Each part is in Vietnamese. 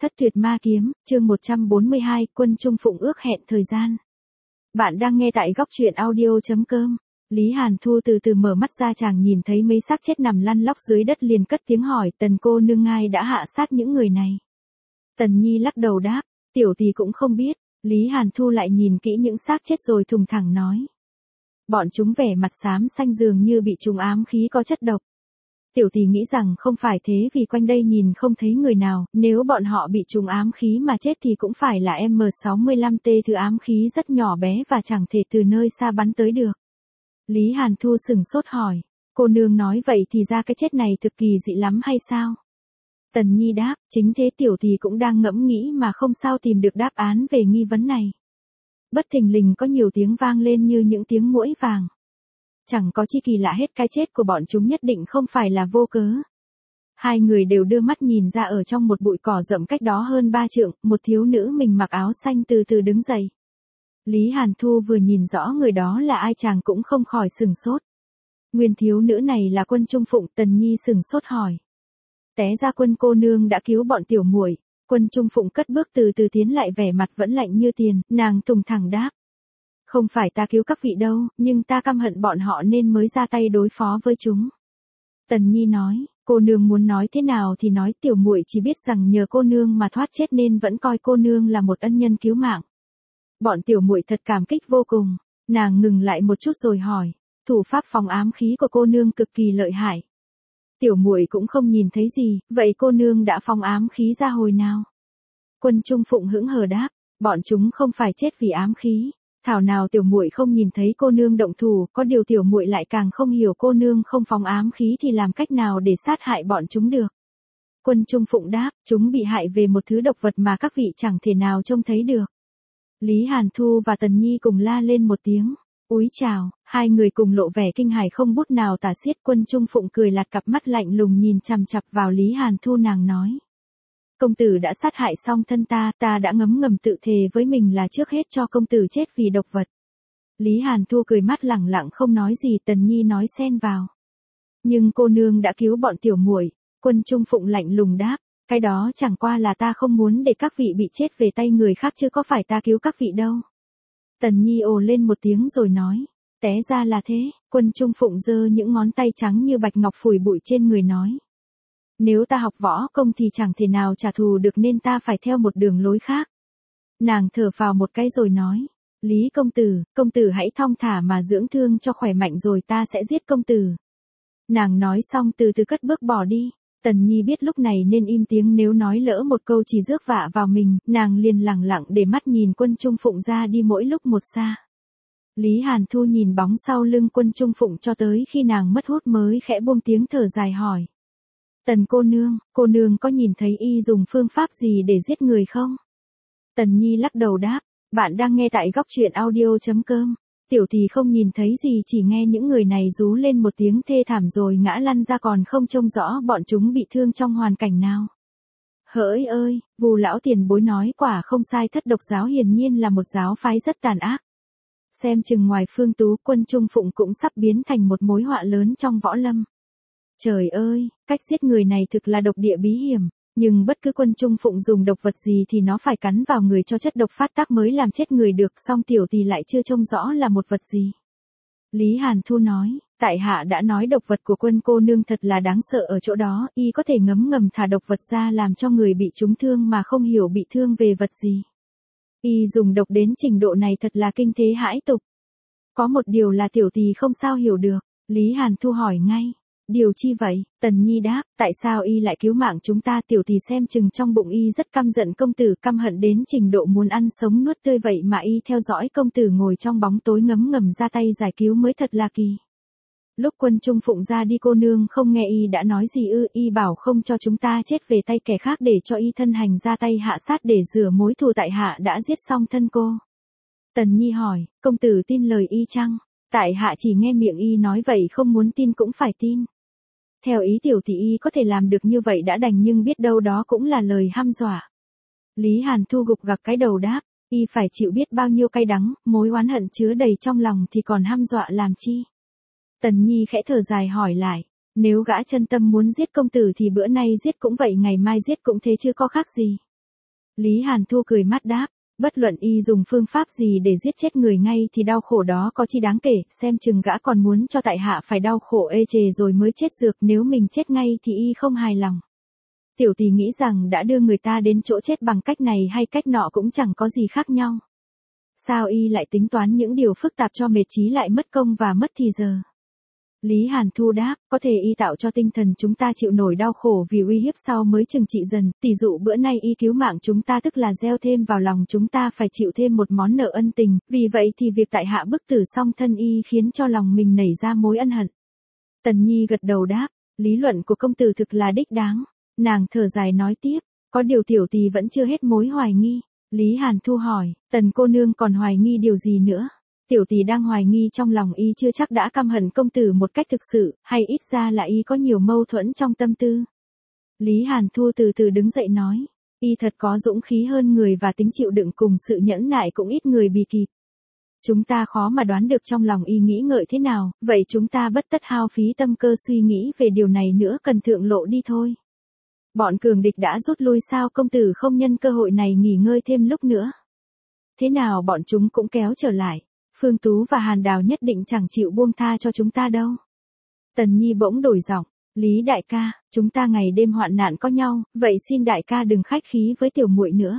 Thất tuyệt ma kiếm, chương 142, Quân Trung Phụng ước hẹn thời gian. Bạn đang nghe tại góc truyện audio.com. Lý Hàn Thu từ từ mở mắt ra, chàng nhìn thấy mấy xác chết nằm lăn lóc dưới đất liền cất tiếng hỏi, Tần cô nương ai đã hạ sát những người này? Tần Nhi lắc đầu đáp, tiểu tỷ cũng không biết. Lý Hàn Thu lại nhìn kỹ những xác chết rồi thùng thẳng nói. Bọn chúng vẻ mặt xám xanh dường như bị trùng ám khí có chất độc. Tiểu tỷ nghĩ rằng không phải thế, vì quanh đây nhìn không thấy người nào, nếu bọn họ bị trùng ám khí mà chết thì cũng phải là M65T, thứ ám khí rất nhỏ bé và chẳng thể từ nơi xa bắn tới được. Lý Hàn Thu sừng sốt hỏi, cô nương nói vậy thì ra cái chết này thực kỳ dị lắm hay sao? Tần Nhi đáp, chính thế, tiểu tỷ cũng đang ngẫm nghĩ mà không sao tìm được đáp án về nghi vấn này. Bất thình lình có nhiều tiếng vang lên như những tiếng muỗi vàng. Chẳng có chi kỳ lạ hết, cái chết của bọn chúng nhất định không phải là vô cớ. Hai người đều đưa mắt nhìn ra, ở trong một bụi cỏ rậm cách đó hơn 3 trượng, một thiếu nữ mình mặc áo xanh từ từ đứng dậy. Lý Hàn Thu vừa nhìn rõ người đó là ai chàng cũng không khỏi sừng sốt. Nguyên thiếu nữ này là Quân Trung Phụng. Tần Nhi sừng sốt hỏi. Té ra Quân cô nương đã cứu bọn tiểu muội. Quân Trung Phụng cất bước từ từ tiến lại, vẻ mặt vẫn lạnh như tiền, nàng tùng thẳng đáp. Không phải ta cứu các vị đâu, nhưng ta căm hận bọn họ nên mới ra tay đối phó với chúng. Tần Nhi nói, cô nương muốn nói thế nào thì nói, tiểu muội chỉ biết rằng nhờ cô nương mà thoát chết nên vẫn coi cô nương là một ân nhân cứu mạng. Bọn tiểu muội thật cảm kích vô cùng. Nàng ngừng lại một chút rồi hỏi, thủ pháp phòng ám khí của cô nương cực kỳ lợi hại. Tiểu muội cũng không nhìn thấy gì, vậy cô nương đã phòng ám khí ra hồi nào? Quân Trung Phụng hững hờ đáp, bọn chúng không phải chết vì ám khí. Thảo nào tiểu muội không nhìn thấy cô nương động thủ, có điều tiểu muội lại càng không hiểu cô nương không phóng ám khí thì làm cách nào để sát hại bọn chúng được. Quân Trung Phụng đáp, chúng bị hại về một thứ độc vật mà các vị chẳng thể nào trông thấy được. Lý Hàn Thu và Tần Nhi cùng la lên một tiếng. Úi chào, hai người cùng lộ vẻ kinh hãi không bút nào tả xiết. Quân Trung Phụng cười lạt cặp mắt lạnh lùng nhìn chằm chằm vào Lý Hàn Thu, nàng nói. Công tử đã sát hại xong thân ta, ta đã ngấm ngầm tự thề với mình là trước hết cho công tử chết vì độc vật. Lý Hàn Thu cười mắt lẳng lặng không nói gì. Tần Nhi nói xen vào. Nhưng cô nương đã cứu bọn tiểu muội. Quân Trung Phụng lạnh lùng đáp, cái đó chẳng qua là ta không muốn để các vị bị chết về tay người khác chứ có phải ta cứu các vị đâu. Tần Nhi ồ lên một tiếng rồi nói, té ra là thế. Quân Trung Phụng giơ những ngón tay trắng như bạch ngọc phủi bụi trên người nói. Nếu ta học võ công thì chẳng thể nào trả thù được nên ta phải theo một đường lối khác. Nàng thở phào một cái rồi nói, Lý công tử hãy thong thả mà dưỡng thương cho khỏe mạnh rồi ta sẽ giết công tử. Nàng nói xong từ từ cất bước bỏ đi. Tần Nhi biết lúc này nên im tiếng, nếu nói lỡ một câu chỉ rước vạ vào mình, nàng liền lẳng lặng để mắt nhìn Quân Trung Phụng ra đi mỗi lúc một xa. Lý Hàn Thu nhìn bóng sau lưng Quân Trung Phụng cho tới khi nàng mất hút mới khẽ buông tiếng thở dài hỏi. Tần cô nương có nhìn thấy y dùng phương pháp gì để giết người không? Tần Nhi lắc đầu đáp, bạn đang nghe tại góc truyện audio.com. Tiểu tỷ không nhìn thấy gì, chỉ nghe những người này rú lên một tiếng thê thảm rồi ngã lăn ra, còn không trông rõ bọn chúng bị thương trong hoàn cảnh nào. Hỡi ơi, Vù lão tiền bối nói quả không sai, Thất độc giáo hiển nhiên là một giáo phái rất tàn ác. Xem chừng ngoài Phương Tú, Quân Trung Phụng cũng sắp biến thành một mối họa lớn trong võ lâm. Trời ơi, cách giết người này thực là độc địa bí hiểm, nhưng bất cứ Quân Trung Phụng dùng độc vật gì thì nó phải cắn vào người cho chất độc phát tác mới làm chết người được, song tiểu tỷ lại chưa trông rõ là một vật gì. Lý Hàn Thu nói, tại hạ đã nói độc vật của Quân cô nương thật là đáng sợ ở chỗ đó, y có thể ngấm ngầm thả độc vật ra làm cho người bị trúng thương mà không hiểu bị thương về vật gì. Y dùng độc đến trình độ này thật là kinh thế hãi tục. Có một điều là tiểu tỷ không sao hiểu được. Lý Hàn Thu hỏi ngay. Điều chi vậy? Tần Nhi đáp, tại sao y lại cứu mạng chúng ta? Tiểu tỷ xem chừng trong bụng y rất căm giận công tử, căm hận đến trình độ muốn ăn sống nuốt tươi, vậy mà y theo dõi công tử ngồi trong bóng tối ngấm ngầm ra tay giải cứu mới thật là kỳ. Lúc Quân Trung Phụng ra đi cô nương không nghe y đã nói gì ư? Y bảo không cho chúng ta chết về tay kẻ khác để cho y thân hành ra tay hạ sát để rửa mối thù tại hạ đã giết xong thân cô. Tần Nhi hỏi, công tử tin lời y chăng? Tại hạ chỉ nghe miệng y nói vậy, không muốn tin cũng phải tin. Theo ý tiểu thì y có thể làm được như vậy đã đành, nhưng biết đâu đó cũng là lời hăm dọa. Lý Hàn Thu gục gặc cái đầu đáp, y phải chịu biết bao nhiêu cay đắng, mối oán hận chứa đầy trong lòng thì còn hăm dọa làm chi. Tần Nhi khẽ thở dài hỏi lại, nếu gã chân tâm muốn giết công tử thì bữa nay giết cũng vậy, ngày mai giết cũng thế chứ có khác gì. Lý Hàn Thu cười mắt đáp, bất luận y dùng phương pháp gì để giết chết người ngay thì đau khổ đó có chi đáng kể, xem chừng gã còn muốn cho tại hạ phải đau khổ ê chề rồi mới chết dược, nếu mình chết ngay thì y không hài lòng. Tiểu tỷ nghĩ rằng đã đưa người ta đến chỗ chết bằng cách này hay cách nọ cũng chẳng có gì khác nhau. Sao y lại tính toán những điều phức tạp cho mệt chí lại mất công và mất thì giờ? Lý Hàn Thu đáp, có thể y tạo cho tinh thần chúng ta chịu nổi đau khổ vì uy hiếp sau mới trừng trị dần, tỷ dụ bữa nay y cứu mạng chúng ta tức là gieo thêm vào lòng chúng ta phải chịu thêm một món nợ ân tình, vì vậy thì việc tại hạ bức tử song thân y khiến cho lòng mình nảy ra mối ân hận. Tần Nhi gật đầu đáp, lý luận của công tử thực là đích đáng. Nàng thở dài nói tiếp, có điều tiểu tỷ vẫn chưa hết mối hoài nghi. Lý Hàn Thu hỏi, Tần cô nương còn hoài nghi điều gì nữa? Tiểu tỷ đang hoài nghi trong lòng y chưa chắc đã căm hận công tử một cách thực sự, hay ít ra là y có nhiều mâu thuẫn trong tâm tư. Lý Hàn Thu từ từ đứng dậy nói, y thật có dũng khí hơn người và tính chịu đựng cùng sự nhẫn nại cũng ít người bì kịp. Chúng ta khó mà đoán được trong lòng y nghĩ ngợi thế nào, vậy chúng ta bất tất hao phí tâm cơ suy nghĩ về điều này nữa, cần thượng lộ đi thôi. Bọn cường địch đã rút lui sao công tử không nhân cơ hội này nghỉ ngơi thêm lúc nữa? Thế nào bọn chúng cũng kéo trở lại. Phương Tú và Hàn Đào nhất định chẳng chịu buông tha cho chúng ta đâu. Tần Nhi bỗng đổi giọng, Lý đại ca, chúng ta ngày đêm hoạn nạn có nhau, vậy xin đại ca đừng khách khí với tiểu muội nữa.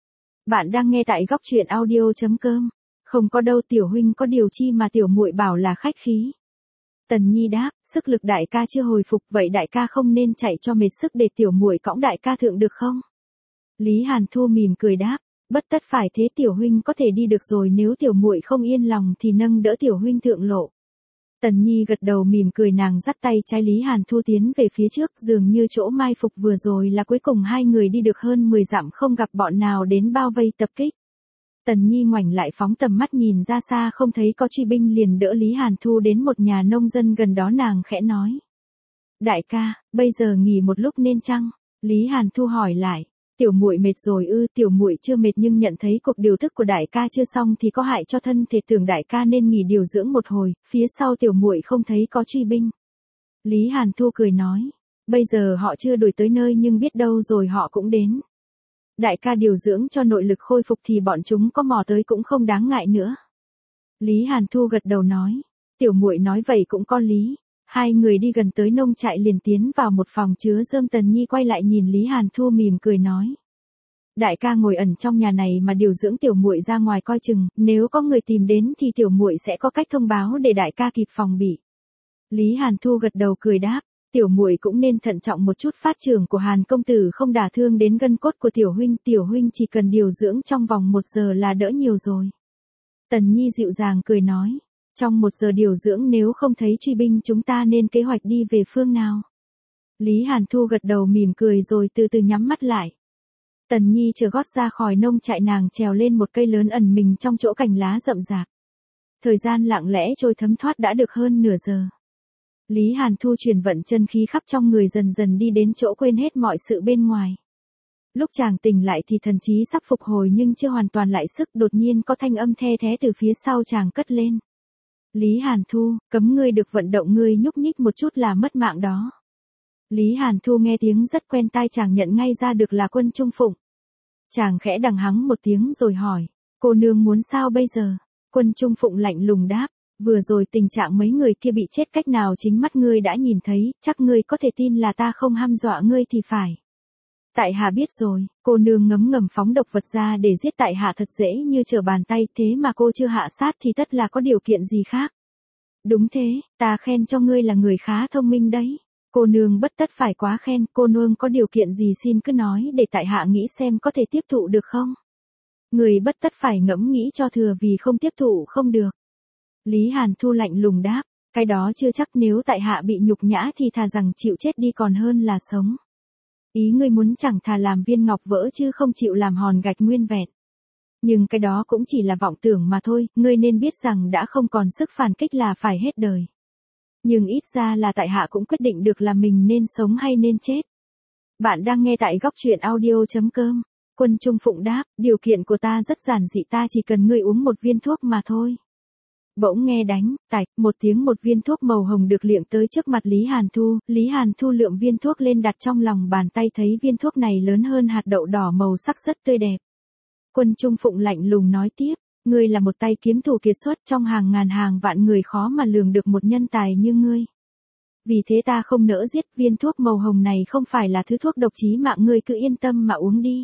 Bạn đang nghe tại góc truyện audio.com. Không có đâu tiểu huynh, có điều chi mà tiểu muội bảo là khách khí. Tần Nhi đáp, sức lực đại ca chưa hồi phục, vậy đại ca không nên chạy cho mệt sức để tiểu muội cõng đại ca thượng được không? Lý Hàn Thu mỉm cười đáp, bất tất phải thế, tiểu huynh có thể đi được rồi, nếu tiểu muội không yên lòng thì nâng đỡ tiểu huynh thượng lộ. Tần Nhi gật đầu mỉm cười, nàng dắt tay trái Lý Hàn Thu tiến về phía trước, dường như chỗ mai phục vừa rồi là cuối cùng. Hai người đi được hơn 10 dặm không gặp bọn nào đến bao vây tập kích. Tần Nhi ngoảnh lại phóng tầm mắt nhìn ra xa không thấy có truy binh, liền đỡ Lý Hàn Thu đến một nhà nông dân gần đó, nàng khẽ nói, đại ca, bây giờ nghỉ một lúc nên chăng? Lý Hàn Thu hỏi lại, tiểu muội mệt rồi ư? Tiểu muội chưa mệt, nhưng nhận thấy cuộc điều tức của đại ca chưa xong thì có hại cho thân thể, tưởng đại ca nên nghỉ điều dưỡng một hồi. Phía sau tiểu muội không thấy có truy binh. Lý Hàn Thu cười nói, bây giờ họ chưa đuổi tới nơi, nhưng biết đâu rồi họ cũng đến. Đại ca điều dưỡng cho nội lực khôi phục thì bọn chúng có mò tới cũng không đáng ngại nữa. Lý Hàn Thu gật đầu nói, tiểu muội nói vậy cũng có lý. Hai người đi gần tới nông trại liền tiến vào một phòng chứa rơm. Tần Nhi quay lại nhìn Lý Hàn Thu mỉm cười nói, đại ca ngồi ẩn trong nhà này mà điều dưỡng, tiểu muội ra ngoài coi chừng, nếu có người tìm đến thì tiểu muội sẽ có cách thông báo để đại ca kịp phòng bị. Lý Hàn Thu gật đầu cười đáp, tiểu muội cũng nên thận trọng một chút, phát trưởng của Hàn công tử không đả thương đến gân cốt của tiểu huynh chỉ cần điều dưỡng trong vòng 1 giờ là đỡ nhiều rồi. Tần Nhi dịu dàng cười nói, trong 1 giờ điều dưỡng nếu không thấy truy binh chúng ta nên kế hoạch đi về phương nào? Lý Hàn Thu gật đầu mỉm cười rồi từ từ nhắm mắt lại. Tần Nhi chờ gót ra khỏi nông trại, nàng trèo lên một cây lớn ẩn mình trong chỗ cành lá rậm rạp. Thời gian lặng lẽ trôi thấm thoát đã được hơn nửa giờ. Lý Hàn Thu chuyển vận chân khí khắp trong người, dần dần đi đến chỗ quên hết mọi sự bên ngoài. Lúc chàng tỉnh lại thì thần trí sắp phục hồi nhưng chưa hoàn toàn lại sức, đột nhiên có thanh âm the thé từ phía sau chàng cất lên. Lý Hàn Thu, cấm ngươi được vận động, ngươi nhúc nhích một chút là mất mạng đó. Lý Hàn Thu nghe tiếng rất quen tai, chàng nhận ngay ra được là Quân Trung Phụng. Chàng khẽ đằng hắng một tiếng rồi hỏi, cô nương muốn sao bây giờ? Quân Trung Phụng lạnh lùng đáp, vừa rồi tình trạng mấy người kia bị chết cách nào chính mắt ngươi đã nhìn thấy, chắc ngươi có thể tin là ta không hăm dọa ngươi thì phải. Tại hạ biết rồi, cô nương ngấm ngầm phóng độc vật ra để giết tại hạ thật dễ như trở bàn tay, thế mà cô chưa hạ sát thì tất là có điều kiện gì khác. Đúng thế, ta khen cho ngươi là người khá thông minh đấy. Cô nương bất tất phải quá khen, cô nương có điều kiện gì xin cứ nói để tại hạ nghĩ xem có thể tiếp thụ được không. Người bất tất phải ngẫm nghĩ cho thừa, vì không tiếp thụ không được. Lý Hàn Thu lạnh lùng đáp, cái đó chưa chắc, nếu tại hạ bị nhục nhã thì thà rằng chịu chết đi còn hơn là sống. Ý ngươi muốn chẳng thà làm viên ngọc vỡ chứ không chịu làm hòn gạch nguyên vẹn. Nhưng cái đó cũng chỉ là vọng tưởng mà thôi, ngươi nên biết rằng đã không còn sức phản kích là phải hết đời. Nhưng ít ra là tại hạ cũng quyết định được là mình nên sống hay nên chết. Bạn đang nghe tại góc truyện audio.com. Quân Trung Phụng đáp, điều kiện của ta rất giản dị, ta chỉ cần ngươi uống một viên thuốc mà thôi. Bỗng nghe đánh, tạch, một tiếng một viên thuốc màu hồng được liệng tới trước mặt Lý Hàn Thu lượm viên thuốc lên đặt trong lòng bàn tay thấy viên thuốc này lớn hơn hạt đậu đỏ màu sắc rất tươi đẹp. Quân Trung Phụng lạnh lùng nói tiếp, ngươi là một tay kiếm thủ kiệt xuất trong hàng ngàn hàng vạn người khó mà lường được một nhân tài như ngươi. Vì thế ta không nỡ giết, viên thuốc màu hồng này không phải là thứ thuốc độc chí mạng, ngươi cứ yên tâm mà uống đi.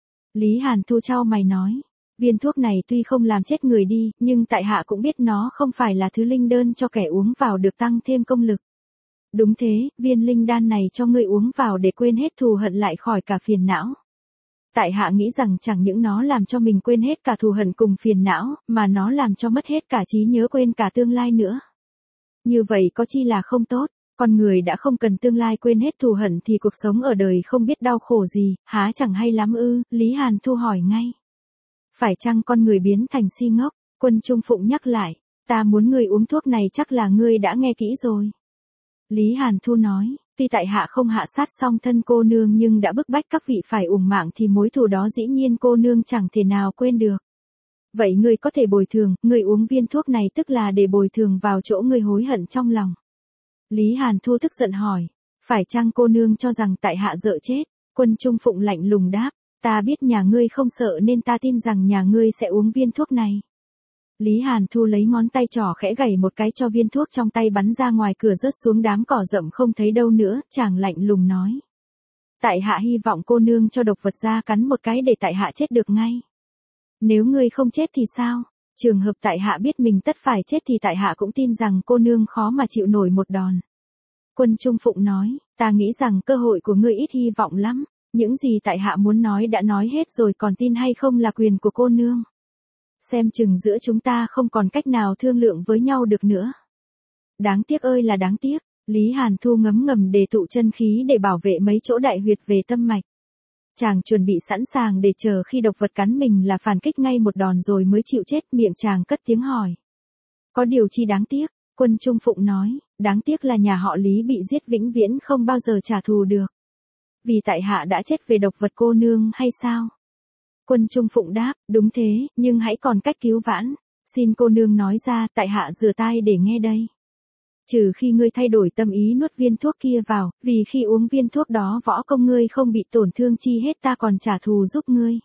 Lý Hàn Thu chau mày nói, viên thuốc này tuy không làm chết người đi, nhưng tại hạ cũng biết nó không phải là thứ linh đơn cho kẻ uống vào được tăng thêm công lực. Đúng thế, viên linh đan này cho ngươi uống vào để quên hết thù hận lại khỏi cả phiền não. Tại hạ nghĩ rằng chẳng những nó làm cho mình quên hết cả thù hận cùng phiền não, mà nó làm cho mất hết cả trí nhớ, quên cả tương lai nữa. Như vậy có chi là không tốt, con người đã không cần tương lai, quên hết thù hận thì cuộc sống ở đời không biết đau khổ gì, há chẳng hay lắm ư? Lý Hàn Thu hỏi ngay. Phải chăng con người biến thành si ngốc? Quân Trung Phụng nhắc lại, ta muốn ngươi uống thuốc này chắc là ngươi đã nghe kỹ rồi. Lý Hàn Thu nói, tuy tại hạ không hạ sát song thân cô nương nhưng đã bức bách các vị phải uổng mạng thì mối thù đó dĩ nhiên cô nương chẳng thể nào quên được. Vậy ngươi có thể bồi thường, ngươi uống viên thuốc này tức là để bồi thường vào chỗ ngươi hối hận trong lòng. Lý Hàn Thu tức giận hỏi, phải chăng cô nương cho rằng tại hạ dợ chết? Quân Trung Phụng lạnh lùng đáp, ta biết nhà ngươi không sợ nên ta tin rằng nhà ngươi sẽ uống viên thuốc này. Lý Hàn Thu lấy ngón tay trỏ khẽ gảy một cái cho viên thuốc trong tay bắn ra ngoài cửa rớt xuống đám cỏ rậm không thấy đâu nữa, chàng lạnh lùng nói. Tại hạ hy vọng cô nương cho độc vật ra cắn một cái để tại hạ chết được ngay. Nếu ngươi không chết thì sao? Trường hợp tại hạ biết mình tất phải chết thì tại hạ cũng tin rằng cô nương khó mà chịu nổi một đòn. Quân Trung Phụng nói, ta nghĩ rằng cơ hội của ngươi ít hy vọng lắm. Những gì tại hạ muốn nói đã nói hết rồi, còn tin hay không là quyền của cô nương. Xem chừng giữa chúng ta không còn cách nào thương lượng với nhau được nữa. Đáng tiếc ơi là đáng tiếc, Lý Hàn Thu ngấm ngầm đề tụ chân khí để bảo vệ mấy chỗ đại huyệt về tâm mạch. Chàng chuẩn bị sẵn sàng để chờ khi độc vật cắn mình là phản kích ngay một đòn rồi mới chịu chết, miệng chàng cất tiếng hỏi. Có điều chi đáng tiếc? Quân Trung Phụng nói, đáng tiếc là nhà họ Lý bị giết vĩnh viễn không bao giờ trả thù được. Vì tại hạ đã chết về độc vật cô nương hay sao? Quân Trung Phụng đáp, đúng thế, nhưng hãy còn cách cứu vãn. Xin cô nương nói ra, tại hạ rửa tai để nghe đây. Trừ khi ngươi thay đổi tâm ý nuốt viên thuốc kia vào, vì khi uống viên thuốc đó võ công ngươi không bị tổn thương chi hết, ta còn trả thù giúp ngươi.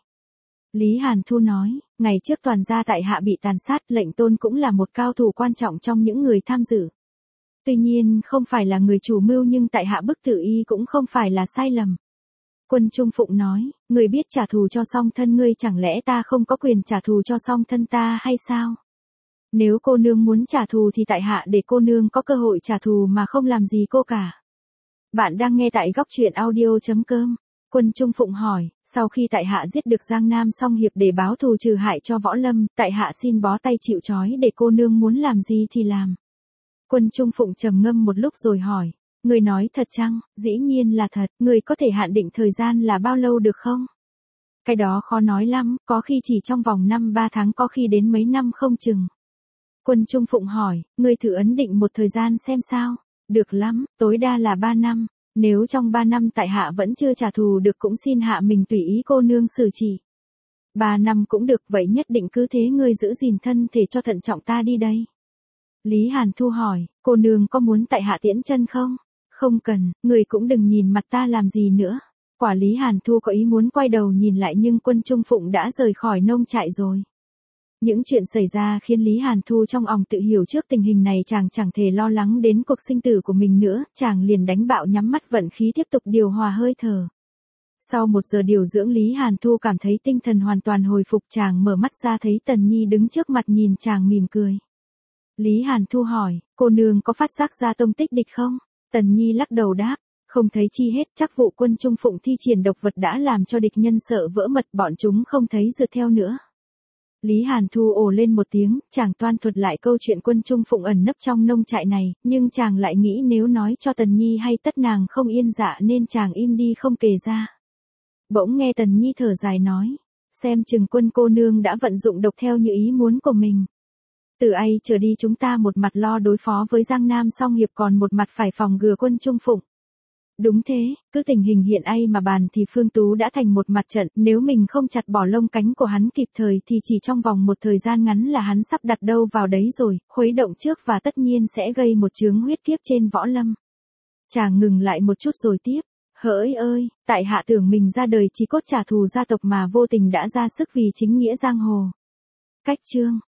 Lý Hàn Thu nói, ngày trước toàn gia tại hạ bị tàn sát, lệnh tôn cũng là một cao thủ quan trọng trong những người tham dự. Tuy nhiên không phải là người chủ mưu nhưng tại hạ bức tử y cũng không phải là sai lầm. Quân Trung Phụng nói, người biết trả thù cho song thân ngươi, chẳng lẽ ta không có quyền trả thù cho song thân ta hay sao? Nếu cô nương muốn trả thù thì tại hạ để cô nương có cơ hội trả thù mà không làm gì cô cả. Bạn đang nghe tại góc truyện audio.com. Quân Trung Phụng hỏi, sau khi tại hạ giết được Giang Nam Song Hiệp để báo thù trừ hại cho Võ Lâm, tại hạ xin bó tay chịu trói để cô nương muốn làm gì thì làm. Quân Trung Phụng trầm ngâm một lúc rồi hỏi, người nói thật chăng? Dĩ nhiên là thật, người có thể hạn định thời gian là bao lâu được không? Cái đó khó nói lắm, có khi chỉ trong vòng 5-3 tháng, có khi đến mấy năm không chừng. Quân Trung Phụng hỏi, người thử ấn định một thời gian xem sao? Được lắm, tối đa là 3 năm. Nếu trong 3 năm tại hạ vẫn chưa trả thù được cũng xin hạ mình tùy ý cô nương xử trị. 3 năm cũng được, vậy nhất định cứ thế ngươi giữ gìn thân thể cho thận trọng, ta đi đây. Lý Hàn Thu hỏi, cô nương có muốn tại hạ tiễn chân không? Không cần, người cũng đừng nhìn mặt ta làm gì nữa. Quả Lý Hàn Thu có ý muốn quay đầu nhìn lại nhưng Quân Trung Phụng đã rời khỏi nông trại rồi. Những chuyện xảy ra khiến Lý Hàn Thu trong lòng tự hiểu trước tình hình này chàng chẳng thể lo lắng đến cuộc sinh tử của mình nữa, chàng liền đánh bạo nhắm mắt vận khí tiếp tục điều hòa hơi thở. Sau 1 giờ điều dưỡng Lý Hàn Thu cảm thấy tinh thần hoàn toàn hồi phục, chàng mở mắt ra thấy Tần Nhi đứng trước mặt nhìn chàng mỉm cười. Lý Hàn Thu hỏi, cô nương có phát giác ra tông tích địch không? Tần Nhi lắc đầu đáp, không thấy chi hết, chắc vụ Quân Trung Phụng thi triển độc vật đã làm cho địch nhân sợ vỡ mật, bọn chúng không thấy rượt theo nữa. Lý Hàn Thu ồ lên một tiếng, chàng toan thuật lại câu chuyện Quân Trung Phụng ẩn nấp trong nông trại này, nhưng chàng lại nghĩ nếu nói cho Tần Nhi hay tất nàng không yên dạ nên chàng im đi không kể ra. Bỗng nghe Tần Nhi thở dài nói, xem chừng Quân cô nương đã vận dụng độc theo như ý muốn của mình. Từ ai trở đi chúng ta một mặt lo đối phó với Giang Nam Song Hiệp còn một mặt phải phòng ngừa Quân Trung Phụng. Đúng thế, cứ tình hình hiện ai mà bàn thì Phương Tú đã thành một mặt trận, nếu mình không chặt bỏ lông cánh của hắn kịp thời thì chỉ trong vòng một thời gian ngắn là hắn sắp đặt đâu vào đấy rồi, khuấy động trước và tất nhiên sẽ gây một chướng huyết kiếp trên võ lâm. Chàng ngừng lại một chút rồi tiếp. Hỡi ơi, tại hạ tưởng mình ra đời chỉ cốt trả thù gia tộc mà vô tình đã ra sức vì chính nghĩa giang hồ. Cách chương